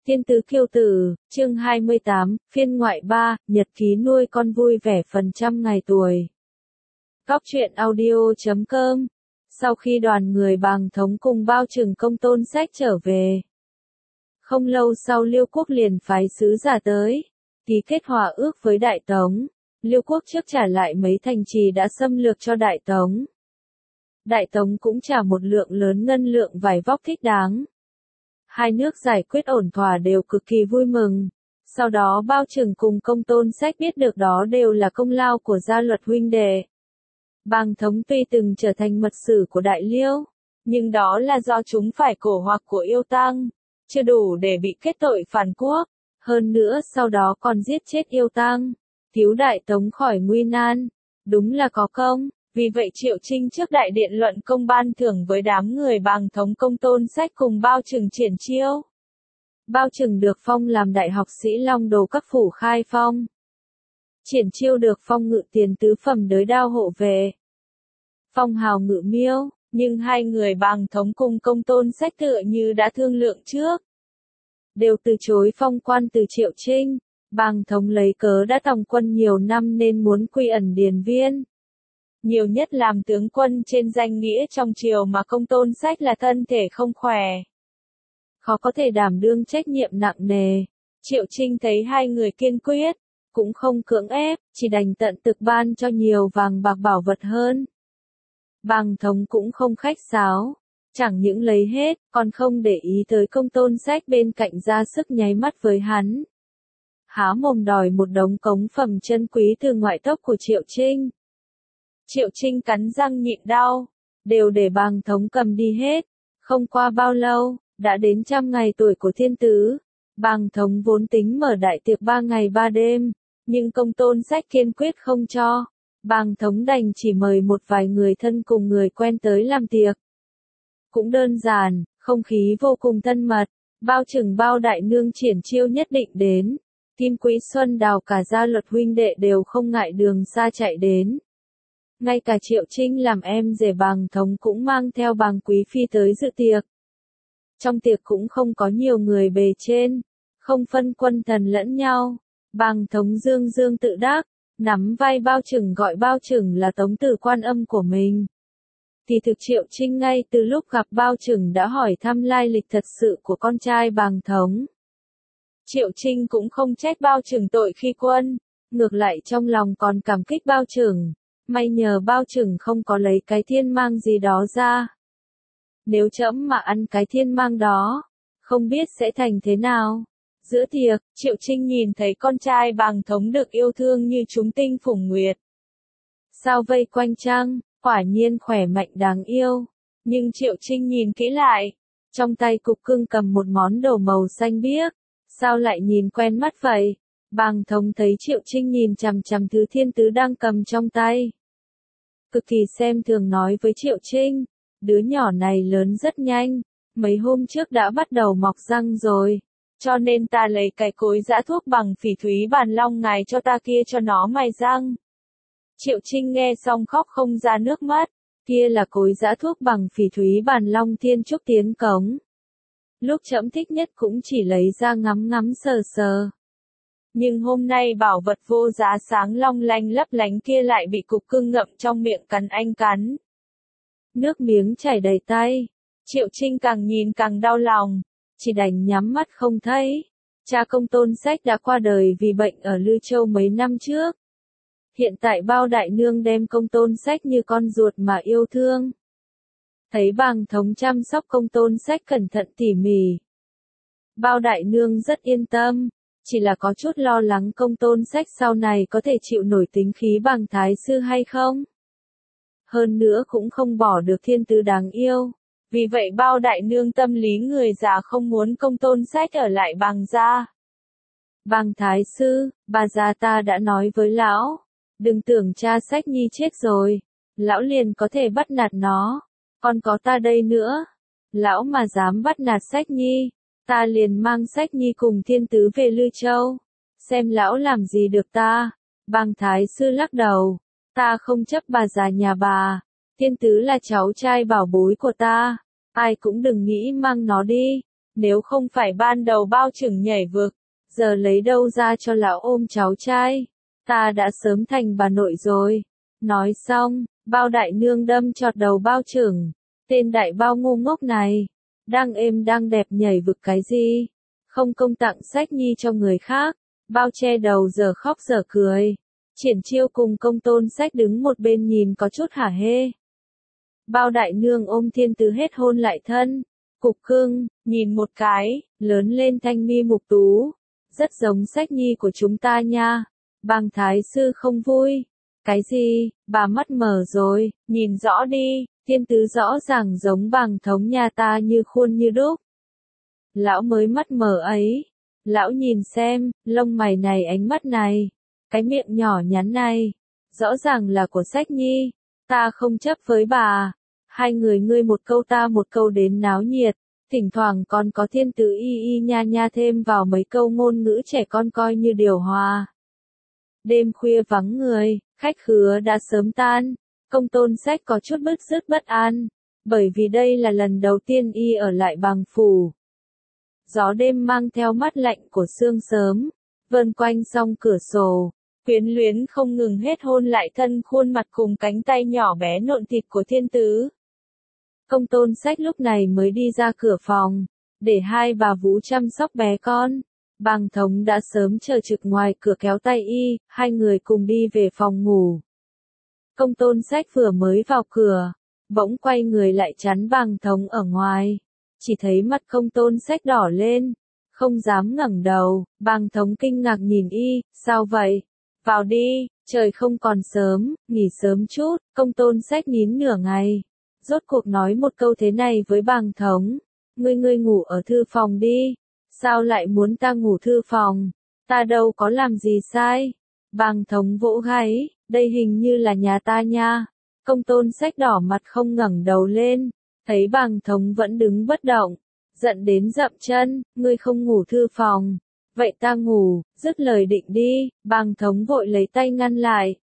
Thiên tứ kiêu tử, chương 28, phiên ngoại 3, nhật ký nuôi con vui vẻ phần trăm ngày tuổi. Góc truyện audio.com. Sau khi đoàn người Bàng Thống cùng Bao Trừng Công Tôn Sách trở về, không lâu sau Liêu Quốc liền phái sứ giả tới, ký kết hòa ước với Đại Tống. Liêu Quốc trước trả lại mấy thành trì đã xâm lược cho Đại Tống. Đại Tống cũng trả một lượng lớn ngân lượng vải vóc thích đáng. Hai nước giải quyết ổn thỏa đều cực kỳ vui mừng. Sau đó Bao Trừng cùng Công Tôn Sách biết được đó đều là công lao của Gia Luật huynh đệ. Bàng Thống tuy từng trở thành mật sử của Đại Liêu, nhưng đó là do chúng phải cổ hoặc của Yêu Tăng, chưa đủ để bị kết tội phản quốc. Hơn nữa sau đó còn giết chết Yêu Tăng, cứu Đại Tống khỏi nguy nan. Đúng là có công. Vì vậy Triệu Trinh trước đại điện luận công ban thưởng với đám người Bàng Thống Công Tôn Sách cùng Bao Trừng triển chiêu. Bao Trừng được phong làm đại học sĩ Long Đồ các phủ khai phong. Triển chiêu được phong ngự tiền tứ phẩm đới đao hộ vệ. Phong hào ngự miêu, nhưng hai người Bàng Thống cùng Công Tôn Sách tựa như đã thương lượng trước, đều từ chối phong quan từ Triệu Trinh. Bàng Thống lấy cớ đã tòng quân nhiều năm nên muốn quy ẩn điền viên. Nhiều nhất làm tướng quân trên danh nghĩa trong triều mà Công Tôn Sách là thân thể không khỏe, khó có thể đảm đương trách nhiệm nặng nề. Triệu Trinh thấy hai người kiên quyết, cũng không cưỡng ép, chỉ đành tận thực ban cho nhiều vàng bạc bảo vật hơn. Bàng Thống cũng không khách sáo, chẳng những lấy hết, còn không để ý tới Công Tôn Sách bên cạnh ra sức nháy mắt với hắn. Há mồm đòi một đống cống phẩm chân quý từ ngoại tộc của Triệu Trinh. Triệu Trinh cắn răng nhịn đau, đều để Bàng Thống cầm đi hết. Không qua bao lâu, đã đến 100 ngày tuổi của thiên tứ. Bàng Thống vốn tính mở đại tiệc 3 ngày 3 đêm, nhưng Công Tôn Sách kiên quyết không cho. Bàng Thống đành chỉ mời một vài người thân cùng người quen tới làm tiệc. Cũng đơn giản, không khí vô cùng thân mật. Bao Trừng Bao Đại Nương triển chiêu nhất định đến. Kim Quý Xuân Đào cả Gia Luật huynh đệ đều không ngại đường xa chạy đến. Ngay cả Triệu Trinh làm em rể Bàng Thống cũng mang theo Bàng Quý Phi tới dự tiệc. Trong tiệc cũng không có nhiều người bề trên, không phân quân thần lẫn nhau. Bàng Thống dương dương tự đắc, nắm vai Bao Trừng gọi Bao Trừng là Tống Tử Quan Âm của mình. Thì thực Triệu Trinh ngay từ lúc gặp Bao Trừng đã hỏi thăm lai lịch thật sự của con trai Bàng Thống. Triệu Trinh cũng không trách Bao Trừng tội khi quân, ngược lại trong lòng còn cảm kích Bao Trừng. May nhờ Bao Trừng không có lấy cái thiên mang gì đó ra. Nếu trẫm mà ăn cái thiên mang đó, không biết sẽ thành thế nào. Giữa tiệc, Triệu Trinh nhìn thấy con trai Bàng Thống được yêu thương như chúng tinh phủng nguyệt. Sao vây quanh trăng, quả nhiên khỏe mạnh đáng yêu. Nhưng Triệu Trinh nhìn kỹ lại, trong tay cục cưng cầm một món đồ màu xanh biếc. Sao lại nhìn quen mắt vậy? Bàng Thống thấy Triệu Trinh nhìn chằm chằm thứ thiên tứ đang cầm trong tay. Cực kỳ xem thường nói với Triệu Trinh, đứa nhỏ này lớn rất nhanh, mấy hôm trước đã bắt đầu mọc răng rồi, cho nên ta lấy cái cối giã thuốc bằng phỉ thúy bàn long ngài cho ta kia cho nó mài răng. Triệu Trinh nghe xong khóc không ra nước mắt, kia là cối giã thuốc bằng phỉ thúy bàn long thiên trúc tiến cống. Lúc trẫm thích nhất cũng chỉ lấy ra ngắm ngắm sờ sờ. Nhưng hôm nay bảo vật vô giá sáng long lanh lấp lánh kia lại bị cục cưng ngậm trong miệng cắn anh cắn. Nước miếng chảy đầy tay, Triệu Trinh càng nhìn càng đau lòng, chỉ đành nhắm mắt không thấy. Cha Công Tôn Sách đã qua đời vì bệnh ở Lư Châu mấy năm trước. Hiện tại Bao Đại Nương đem Công Tôn Sách như con ruột mà yêu thương. Thấy Bàng Thống chăm sóc Công Tôn Sách cẩn thận tỉ mỉ, Bao Đại Nương rất yên tâm. Chỉ là có chút lo lắng Công Tôn Sách sau này có thể chịu nổi tính khí Bàng Thái Sư hay không. Hơn nữa cũng không bỏ được thiên tứ đáng yêu. Vì vậy Bao Đại Nương tâm lý người già không muốn Công Tôn Sách ở lại Bàng gia. Bàng Thái Sư, bà già ta đã nói với lão, đừng tưởng cha Sách Nhi chết rồi, lão liền có thể bắt nạt nó, còn có ta đây nữa. Lão mà dám bắt nạt Sách Nhi, ta liền mang Sách Nhi cùng thiên tứ về Lư Châu, xem lão làm gì được ta. Bàng Thái Sư lắc đầu, ta không chấp bà già nhà bà, thiên tứ là cháu trai bảo bối của ta, ai cũng đừng nghĩ mang nó đi. Nếu không phải ban đầu bao trưởng nhảy vực, giờ lấy đâu ra cho lão ôm cháu trai, ta đã sớm thành bà nội rồi. Nói xong, bao đại nương đâm chọt đầu bao trưởng, tên đại bao ngu ngốc này, đang êm đang đẹp nhảy vực cái gì, không công tặng sách nhi cho người khác, bao che đầu giờ khóc giờ cười. Triển Chiêu cùng Công Tôn Sách đứng một bên nhìn có chút hả hê. Bao đại nương ôm Thiên Tứ hết hôn lại thân, cục cưng, nhìn một cái, lớn lên thanh mi mục tú, rất giống Sách nhi của chúng ta nha. Bàng thái sư không vui. Cái gì, bà mắt mờ rồi, nhìn rõ đi, Thiên Tứ rõ ràng giống Bàng thống nhà ta như khuôn như đúc. Lão mới mắt mờ ấy, lão nhìn xem, lông mày này ánh mắt này, cái miệng nhỏ nhắn này, rõ ràng là của Sách nhi, ta không chấp với bà. Hai người ngươi một câu ta một câu đến náo nhiệt, thỉnh thoảng còn có Thiên Tứ y y nha nha thêm vào mấy câu ngôn ngữ trẻ con coi như điều hòa. Đêm khuya vắng người, khách khứa đã sớm tan, Công Tôn Sách có chút bứt rứt bất an, bởi vì đây là lần đầu tiên y ở lại Bàng phủ. Gió đêm mang theo mát lạnh của sương sớm, vờn quanh song cửa sổ, quyến luyến không ngừng hết hôn lại thân khuôn mặt cùng cánh tay nhỏ bé nộn thịt của Thiên Tứ. Công Tôn Sách lúc này mới đi ra cửa phòng, để hai bà vú chăm sóc bé con. Bàng thống đã sớm chờ trực ngoài cửa kéo tay y, hai người cùng đi về phòng ngủ. Công Tôn Sách vừa mới vào cửa, bỗng quay người lại chắn Bàng thống ở ngoài. Chỉ thấy mặt Công Tôn Sách đỏ lên, không dám ngẩng đầu. Bàng thống kinh ngạc nhìn y, sao vậy? Vào đi, trời không còn sớm, nghỉ sớm chút. Công Tôn Sách nín nửa ngày, rốt cuộc nói một câu thế này với Bàng thống. Ngươi ngủ ở thư phòng đi. Sao lại muốn ta ngủ thư phòng? Ta đâu có làm gì sai. Bàng thống vỗ gáy, đây hình như là nhà ta nha. Công Tôn Sách đỏ mặt không ngẩng đầu lên, thấy Bàng thống vẫn đứng bất động, giận đến dậm chân, ngươi không ngủ thư phòng. Vậy ta ngủ, dứt lời định đi, Bàng thống vội lấy tay ngăn lại.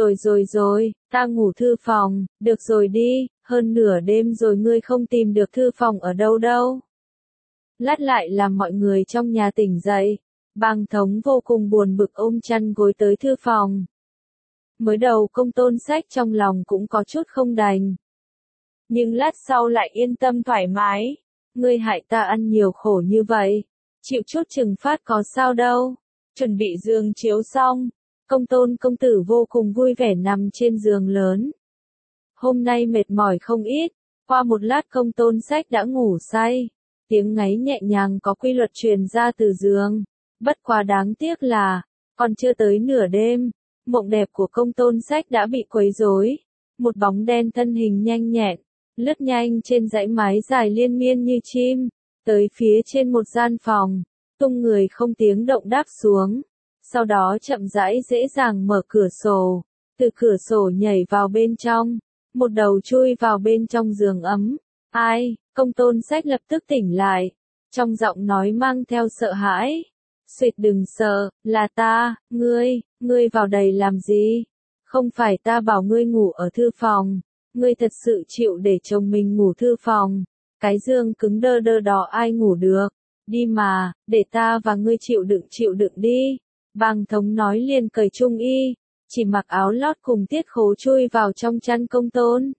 Rồi, ta ngủ thư phòng, được rồi đi, hơn nửa đêm rồi ngươi không tìm được thư phòng ở đâu đâu. Lát lại làm mọi người trong nhà tỉnh dậy, Bàng thống vô cùng buồn bực ôm chăn gối tới thư phòng. Mới đầu Công Tôn Sách trong lòng cũng có chút không đành. Nhưng lát sau lại yên tâm thoải mái, ngươi hại ta ăn nhiều khổ như vậy, chịu chút trừng phạt có sao đâu. Chuẩn bị giường chiếu xong, Công Tôn công tử vô cùng vui vẻ nằm trên giường lớn. Hôm nay mệt mỏi không ít, qua một lát Công Tôn Sách đã ngủ say. Tiếng ngáy nhẹ nhàng có quy luật truyền ra từ giường. Bất quá đáng tiếc là, còn chưa tới nửa đêm, mộng đẹp của Công Tôn Sách đã bị quấy rối. Một bóng đen thân hình nhanh nhẹn, lướt nhanh trên dãy mái dài liên miên như chim, tới phía trên một gian phòng, tung người không tiếng động đáp xuống. Sau đó chậm rãi dễ dàng mở cửa sổ, từ cửa sổ nhảy vào bên trong, một đầu chui vào bên trong giường ấm. Ai? Công Tôn Sách lập tức tỉnh lại, trong giọng nói mang theo sợ hãi. Xuyệt đừng sợ, là ta, ngươi vào đây làm gì? Không phải ta bảo ngươi ngủ ở thư phòng, ngươi thật sự chịu để chồng mình ngủ thư phòng, cái giường cứng đơ đơ đó ai ngủ được, đi mà, để ta và ngươi chịu đựng đi. Bàng thống nói liền cởi trung y, chỉ mặc áo lót cùng tiết khố chui vào trong chăn Công Tôn.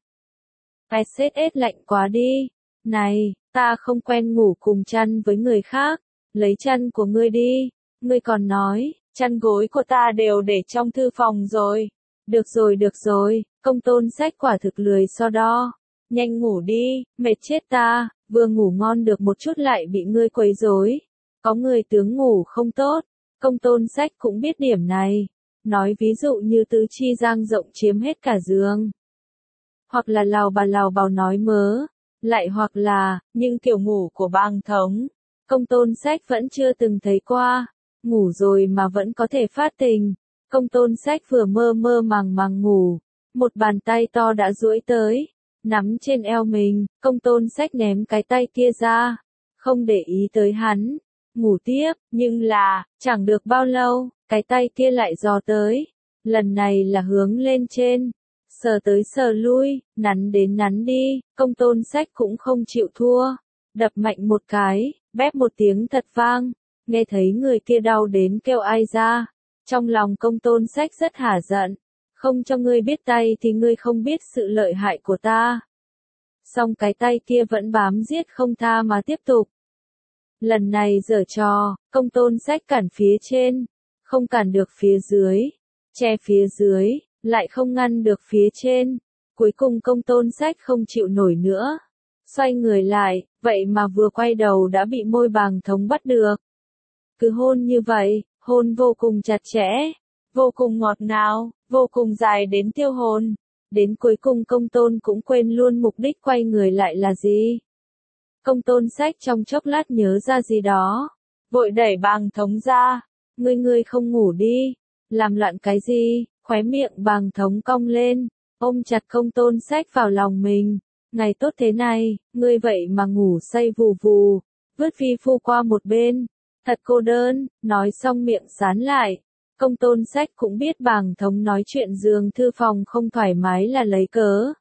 SSS lạnh quá đi. Này, ta không quen ngủ cùng chăn với người khác, lấy chăn của ngươi đi. Ngươi còn nói, chăn gối của ta đều để trong thư phòng rồi. Được rồi, Công Tôn Sách quả thực lười so đo. Nhanh ngủ đi, mệt chết ta, vừa ngủ ngon được một chút lại bị ngươi quấy rối. Có người tướng ngủ không tốt, Công Tôn Sách cũng biết điểm này. Nói ví dụ như tứ chi dang rộng chiếm hết cả giường. Hoặc là lào bào nói mớ. Lại hoặc là, nhưng kiểu ngủ của Bàng thống, Công Tôn Sách vẫn chưa từng thấy qua. Ngủ rồi mà vẫn có thể phát tình. Công Tôn Sách vừa mơ màng ngủ, một bàn tay to đã duỗi tới, nắm trên eo mình. Công Tôn Sách ném cái tay kia ra, không để ý tới hắn, ngủ tiếp. Nhưng là, chẳng được bao lâu, cái tay kia lại dò tới, lần này là hướng lên trên. Sờ tới sờ lui, nắn đến nắn đi, Công Tôn Sách cũng không chịu thua, đập mạnh một cái, bép một tiếng thật vang, nghe thấy người kia đau đến kêu ai ra. Trong lòng Công Tôn Sách rất hả giận, không cho ngươi biết tay thì ngươi không biết sự lợi hại của ta. Song cái tay kia vẫn bám giết không tha mà tiếp tục. Lần này giở trò, Công Tôn Sách cản phía trên, không cản được phía dưới, che phía dưới, lại không ngăn được phía trên. Cuối cùng Công Tôn Sách không chịu nổi nữa, xoay người lại, vậy mà vừa quay đầu đã bị môi Bàng Thống bắt được. Cứ hôn như vậy, hôn vô cùng chặt chẽ, vô cùng ngọt ngào, vô cùng dài đến tiêu hồn. Đến cuối cùng Công Tôn cũng quên luôn mục đích quay người lại là gì. Công Tôn Sách trong chốc lát nhớ ra gì đó, vội đẩy Bàng Thống ra. Ngươi không ngủ đi, làm loạn cái gì? Khóe miệng Bàng Thống cong lên, ôm chặt Công Tôn Sách vào lòng mình. Ngày tốt thế này, ngươi vậy mà ngủ say vù vù, vứt vi phu qua một bên, thật cô đơn. Nói xong miệng sán lại. Công Tôn Sách cũng biết Bàng Thống nói chuyện giường thư phòng không thoải mái là lấy cớ.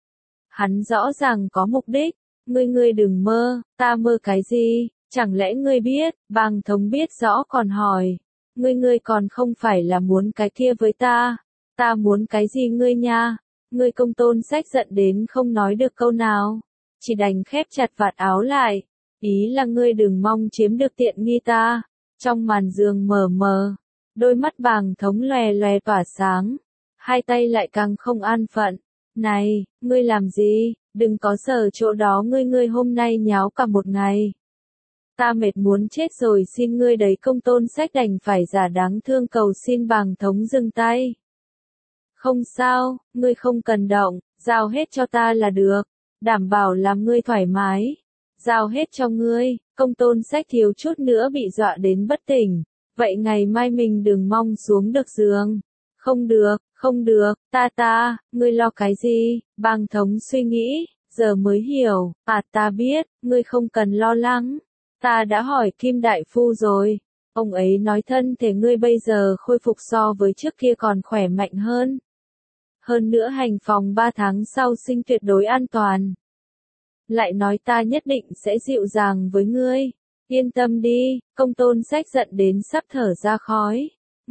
Hắn rõ ràng có mục đích. Ngươi đừng mơ, ta mơ cái gì, chẳng lẽ ngươi biết? Bàng Thống biết rõ còn hỏi. Ngươi còn không phải là muốn cái kia với ta, ta muốn cái gì ngươi nha? Ngươi Công Tôn Sách giận đến không nói được câu nào, chỉ đành khép chặt vạt áo lại. Ý là ngươi đừng mong chiếm được tiện nghi ta. Trong màn giường mờ mờ, đôi mắt Bàng Thống lòe lòe tỏa sáng, hai tay lại càng không an phận. Này, ngươi làm gì? Đừng có sờ chỗ đó, ngươi hôm nay nháo cả một ngày. Ta mệt muốn chết rồi, xin ngươi đấy. Công Tôn Sách đành phải giả đáng thương cầu xin Bàng Thống dừng tay. Không sao, ngươi không cần động, giao hết cho ta là được, đảm bảo làm ngươi thoải mái. Giao hết cho ngươi. Công Tôn Sách thiếu chút nữa bị dọa đến bất tỉnh. Vậy ngày mai mình đừng mong xuống được giường. Không được, ngươi lo cái gì? Bàng Thống suy nghĩ, giờ mới hiểu. Ta biết, ngươi không cần lo lắng. Ta đã hỏi Kim Đại Phu rồi. Ông ấy nói thân thể ngươi bây giờ khôi phục so với trước kia còn khỏe mạnh hơn. Hơn nữa hành phòng 3 tháng sau sinh tuyệt đối an toàn. Lại nói ta nhất định sẽ dịu dàng với ngươi. Yên tâm đi. Công Tôn Sách giận đến sắp thở ra khói.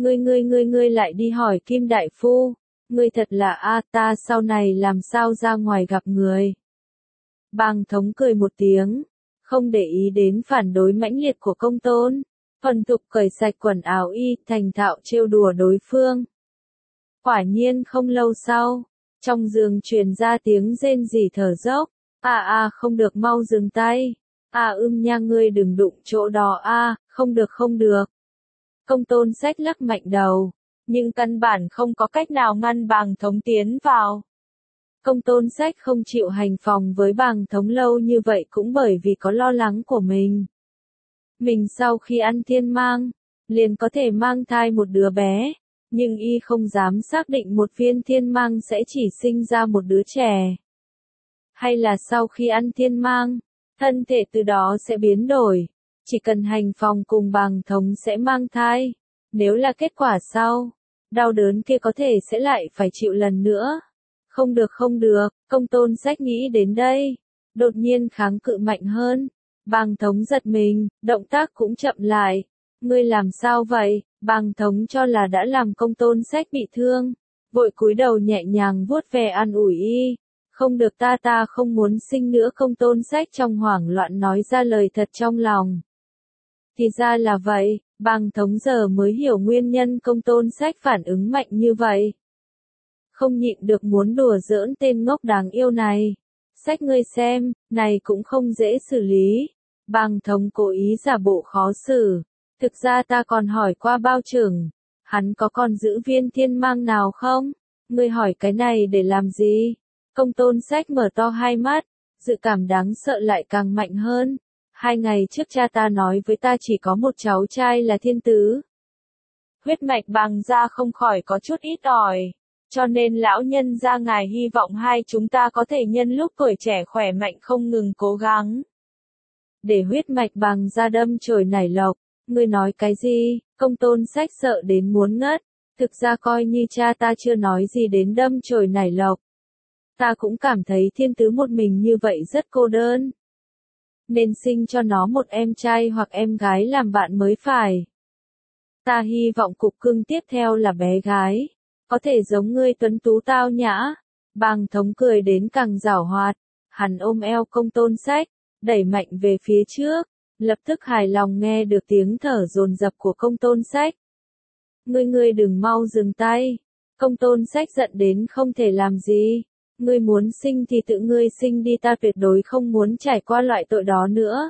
Ngươi lại đi hỏi Kim Đại Phu. Ngươi thật là ta sau này làm sao ra ngoài gặp người. Bàng Thống cười một tiếng, không để ý đến phản đối mãnh liệt của Công Tôn, thuần thục cởi sạch quần áo y, thành thạo trêu đùa đối phương. Quả nhiên không lâu sau, trong giường truyền ra tiếng rên rỉ thở dốc. Không được, mau dừng tay. Nha, ngươi đừng đụng chỗ đó. Không được. Công Tôn Sách lắc mạnh đầu, nhưng căn bản không có cách nào ngăn Bàng Thống tiến vào. Công Tôn Sách không chịu hành phòng với Bàng Thống lâu như vậy cũng bởi vì có lo lắng của mình. Mình sau khi ăn thiên mang, liền có thể mang thai một đứa bé, nhưng y không dám xác định một viên thiên mang sẽ chỉ sinh ra một đứa trẻ. Hay là sau khi ăn thiên mang, thân thể từ đó sẽ biến đổi, chỉ cần hành phòng cùng Bàng Thống sẽ mang thai. Nếu là kết quả sau, đau đớn kia có thể sẽ lại phải chịu lần nữa. Không được, Công Tôn Sách nghĩ đến đây, đột nhiên kháng cự mạnh hơn. Bàng Thống giật mình, động tác cũng chậm lại. Ngươi làm sao vậy? Bàng Thống cho là đã làm Công Tôn Sách bị thương, vội cúi đầu nhẹ nhàng vuốt ve an ủi y. Không được, ta không muốn sinh nữa. Công Tôn Sách trong hoảng loạn nói ra lời thật trong lòng. Thì ra là vậy. Bàng Thống giờ mới hiểu nguyên nhân Công Tôn Sách phản ứng mạnh như vậy. Không nhịn được muốn đùa giỡn tên ngốc đáng yêu này. Sách, ngươi xem, này cũng không dễ xử lý. Bàng Thống cố ý giả bộ khó xử. Thực ra ta còn hỏi qua bao trưởng, hắn có còn giữ viên thiên mang nào không? Ngươi hỏi cái này để làm gì? Công Tôn Sách mở to hai mắt, dự cảm đáng sợ lại càng mạnh hơn. 2 ngày trước cha ta nói với ta chỉ có một cháu trai là thiên tứ. Huyết mạch Bàng gia không khỏi có chút ít ỏi, cho nên lão nhân gia ngài hy vọng hai chúng ta có thể nhân lúc tuổi trẻ khỏe mạnh không ngừng cố gắng. Để huyết mạch Bàng gia đâm chồi nảy lộc. Ngươi nói cái gì? Công Tôn Sách sợ đến muốn ngất. Thực ra coi như cha ta chưa nói gì đến đâm chồi nảy lộc. Ta cũng cảm thấy thiên tứ một mình như vậy rất cô đơn. nên sinh cho nó một em trai hoặc em gái làm bạn mới phải. Ta hy vọng cục cưng tiếp theo là bé gái, có thể giống ngươi tuấn tú tao nhã. Bàng thống cười đến càng giảo hoạt, hắn ôm eo Công Tôn Sách, đẩy mạnh về phía trước, lập tức hài lòng nghe được tiếng thở dồn dập của Công Tôn Sách. Ngươi đừng mau dừng tay. Công Tôn Sách giận đến không thể làm gì. Ngươi muốn sinh thì tự ngươi sinh đi, ta tuyệt đối không muốn trải qua loại tội đó nữa.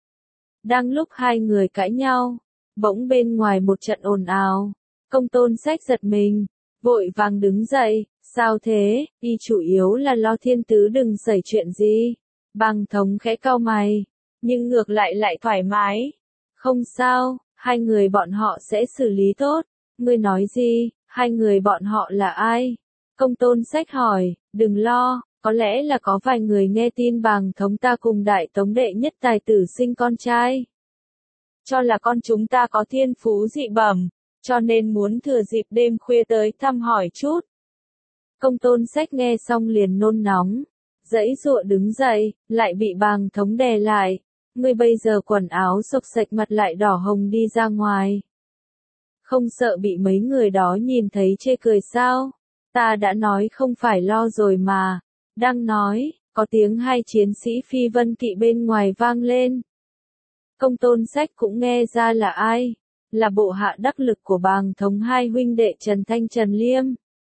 Đang lúc hai người cãi nhau, bỗng bên ngoài một trận ồn ào. Công Tôn Sách giật mình, vội vàng đứng dậy. Sao thế, y chủ yếu là lo thiên tứ đừng xảy chuyện gì. Bàng thống khẽ cau mày, nhưng ngược lại thoải mái. Không sao, hai người bọn họ sẽ xử lý tốt. Ngươi nói gì, hai người bọn họ là ai? Công Tôn Sách hỏi, đừng lo, có lẽ là có vài người nghe tin Bàng thống ta cùng Đại Tống đệ nhất tài tử sinh con trai. Cho là con chúng ta có thiên phú dị bẩm, cho nên muốn thừa dịp đêm khuya tới thăm hỏi chút. Công Tôn Sách nghe xong liền nôn nóng, giãy giụa đứng dậy, lại bị Bàng thống đè lại. Ngươi bây giờ quần áo xộc xệch mặt lại đỏ hồng đi ra ngoài. Không sợ bị mấy người đó nhìn thấy chê cười sao? Ta đã nói không phải lo rồi mà. Đang nói, có tiếng hai chiến sĩ phi vân kỵ bên ngoài vang lên. Công Tôn Sách cũng nghe ra là ai, là bộ hạ đắc lực của Bàng thống hai huynh đệ Trần Thanh Trần Liêm.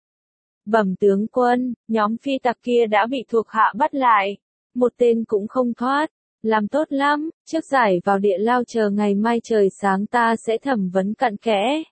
Bẩm tướng quân, nhóm phi tặc kia đã bị thuộc hạ bắt lại, một tên cũng không thoát, làm tốt lắm, trước giải vào địa lao chờ ngày mai trời sáng ta sẽ thẩm vấn cặn kẽ.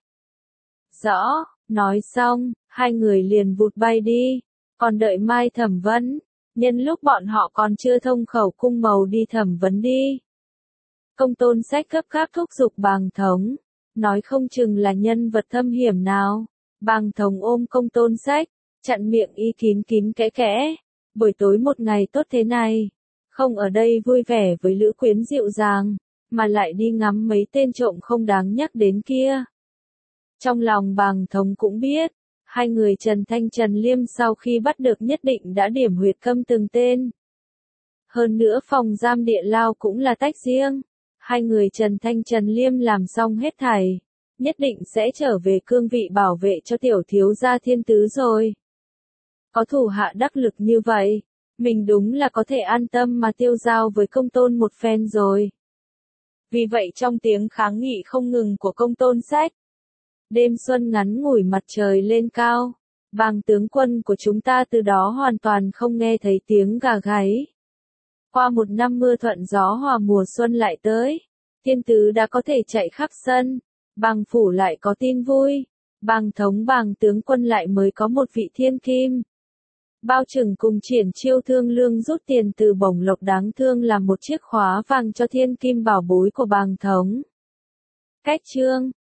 Rõ, nói xong, hai người liền vụt bay đi, còn đợi mai thẩm vấn, nhân lúc bọn họ còn chưa thông khẩu cung mầu đi thẩm vấn đi. Công Tôn Sách gấp gáp thúc giục Bàng thống, nói không chừng là nhân vật thâm hiểm nào. Bàng thống ôm Công Tôn Sách, chặn miệng y kín kẽ kẽ. Buổi tối một ngày tốt thế này, không ở đây vui vẻ với lữ quyến dịu dàng, mà lại đi ngắm mấy tên trộm không đáng nhắc đến kia. Trong lòng Bàng thống cũng biết, hai người Trần Thanh Trần Liêm sau khi bắt được nhất định đã điểm huyệt câm từng tên. Hơn nữa phòng giam địa lao cũng là tách riêng. Hai người Trần Thanh Trần Liêm làm xong hết thảy, nhất định sẽ trở về cương vị bảo vệ cho tiểu thiếu gia thiên tứ rồi. Có thủ hạ đắc lực như vậy, mình đúng là có thể an tâm mà tiêu giao với Công Tôn một phen rồi. Vì vậy trong tiếng kháng nghị không ngừng của Công Tôn Sách, đêm xuân ngắn ngủi mặt trời lên cao, Bàng tướng quân của chúng ta từ đó hoàn toàn không nghe thấy tiếng gà gáy. Qua một năm mưa thuận gió hòa mùa xuân lại tới, thiên tứ đã có thể chạy khắp sân, Bàng phủ lại có tin vui, Bàng thống Bàng tướng quân lại mới có một vị thiên kim. Bao Trừng cùng Triển Chiêu thương lương rút tiền từ bổng lộc đáng thương làm một chiếc khóa vàng cho thiên kim bảo bối của Bàng thống. Cách chương